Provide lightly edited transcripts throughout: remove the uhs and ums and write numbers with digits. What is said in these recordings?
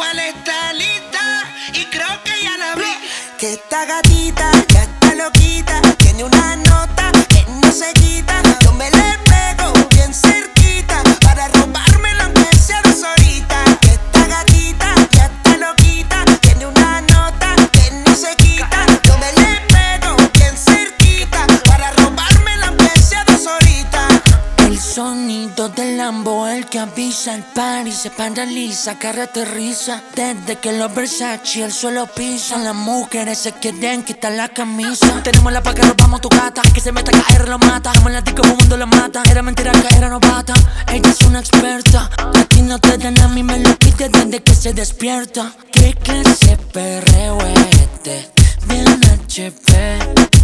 cual está lista y creo que ya la vi. Que esta gatita ya está loquita, tiene una nota que no se quita. Yo me le pego bien cerquita para robármela aunque sea 2 horitas. Que esta gatita ya está loquita, tiene una nota que no se quita. Yo me le pego bien cerquita para robármela aunque sea 2 horitas. El sonido del Lambo, el que avisa, el party se paraliza, cara aterriza. Desde que los Versace el suelo pisan, las mujeres se quieren quitar la camisa. Tenemos la pa' que robamos tu gata, que se meta a caer lo mata. Estamos en la disco, un mundo lo mata. Era mentira que era novata, ella es una experta. A ti no te dan, a mí me lo pide desde que se despierta. ¿Qué clase perreo es este? Bien HP.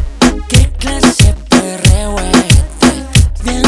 ¿Qué clase perreo es este? Bien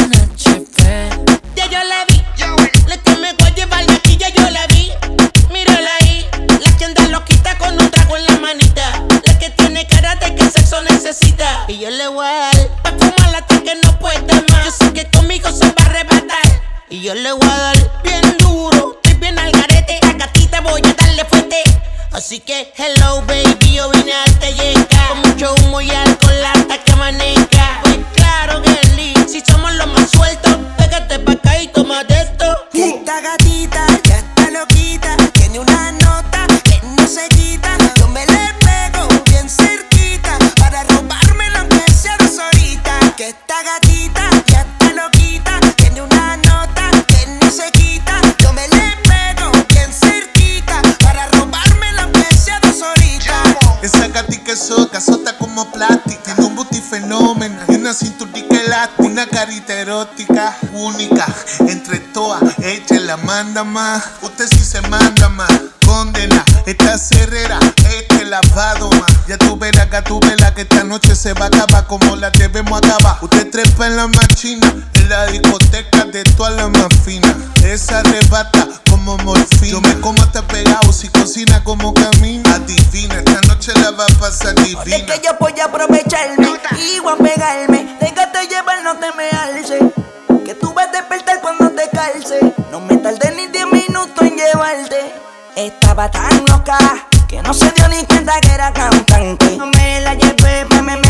HP. Ya yo la vi, la que me voy a llevar de aquí ya yo la vi. Mírala ahí, la que anda loquita con un trago en la manita, la que tiene cara de que sexo necesita. Y yo le voy a dar pa' fumarla hasta que no puede más. Yo sé que conmigo se va a arrebatar. Y yo le voy a dar bien duro, estoy bien al garete. A gatita voy a darle fuerte. Así que hello baby, yo vine a darte llegar, con mucho humo y alcohol hasta que amanezca. Pues claro que sí, si somos los más sueltos, pégate pa' acá y tómate esto. Que esta gatita ya está loquita, tiene una nota que no se quita. Yo me le pego bien cerquita para robármela aunque sea 2 horitas. Que esta gatita ya está loquita, tiene una nota que no se quita. Yo me le pego bien cerquita para robármela aunque sea 2 horitas. Esa gatica es soca, sota como plástica. Tiene un booty fenómeno y una cinturita elástica. Una carita erótica, única. Entre todas, ella la manda más. Usted sí se manda más. Condena, esta cerrera, este lavado más. Ya tú verás que esta noche se va a acabar como la debemos acabar. Usted trepa en la machina, en la discoteca de todas las más finas. Esa arrebata como morfina. Yo me como hasta pegado si cocina como camina. Adivina, esta noche la va a pasar divina. Es que yo voy a aprovecharme y voy a pegarme. Déjate llevar, no te me alce, que tú vas a despertar cuando te calce. No me tardé ni 10 minutos en llevarte. Estaba tan loca que no se dio ni cuenta que era cantante. No me la llevé,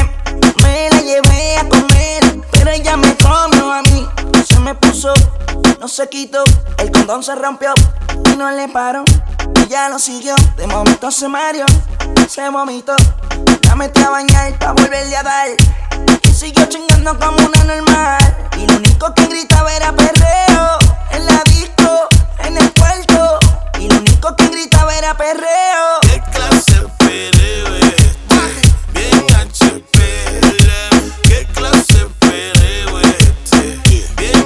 me la llevé a comer, pero ella me comió a mí. Se me puso, no se quitó, el condón se rompió y no le paró. Ella lo siguió, de momento se mareó, se vomitó. La metí a bañar pa' volverle a dar y siguió chingando como una normal. Y lo único que gritaba era perreo en la disco, en el cuarto. Y lo único que gritaba era perreo. ¿Qué clase de perreo es este? Bien HP. ¿Qué clase de perreo es este? Bien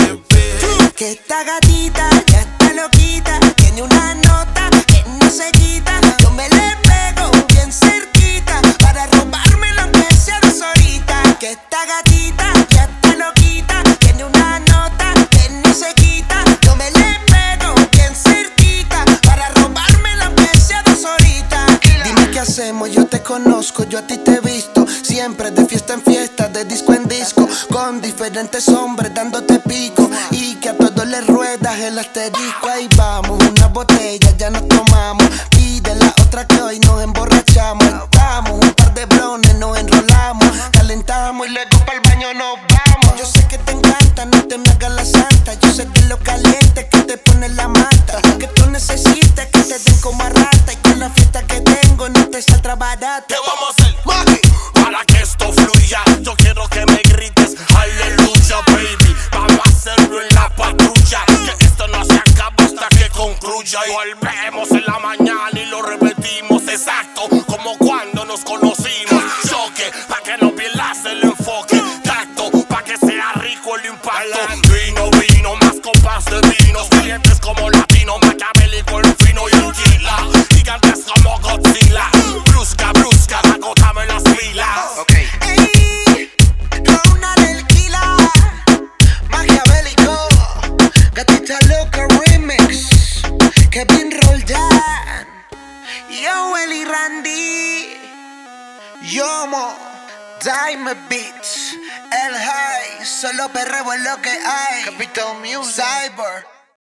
HP. Que esta gatita ya está loquita, tiene una nota que no se quita. Yo me le pego bien cerquita para robármela aunque sea 2 horitas. Que esta gatita ya está loquita, tiene una nota que no se quita. Yo me le pego bien cerquita para robármela aunque sea 2 horitas. Dime qué hacemos, yo te conozco, yo a ti te he visto siempre de fiesta en fiesta, de disco en disco, con diferentes hombres dándote pico y que a todos les ruedas el asterisco. Ahí vamos, una botella ya nos tomamos, pide la otra que hoy nos emborrachamos. Vamos, un par de blones, nos enrolamos, calentamos y luego pa'l baño nos vamos. Yo sé que te encanta, no te me hagas la santa. Yo sé que lo caliente que te pone la mata, que tú necesitas que te den como a rata y que la fiesta que tengo no te saldrá barata. ¿Qué vamos a hacer, mami? Para que esto fluya, yo quiero que me grites aleluya, baby. Vamos a hacerlo en la patrulla, que esto no se acaba hasta que concluya. Y volvemos en la mañana y lo repetimos exacto como cuando nos conocimos. Choque, pa' que no pierdas el enfoque. Tacto, pa' que sea rico el impacto. Vino, más copas de vinos. Calientes como latino, maquiavélico el fino y el gila. Gigantes como Godzilla. Brusca, agótame las pilas. Okay. Ey, Rona del Kila, maquiavélico, gatita loca remix, Kevin Roldán, yo Eli Randy, Yomo, Diamond Beats, El High, solo perreo es lo que hay. Capital Music, Cyber.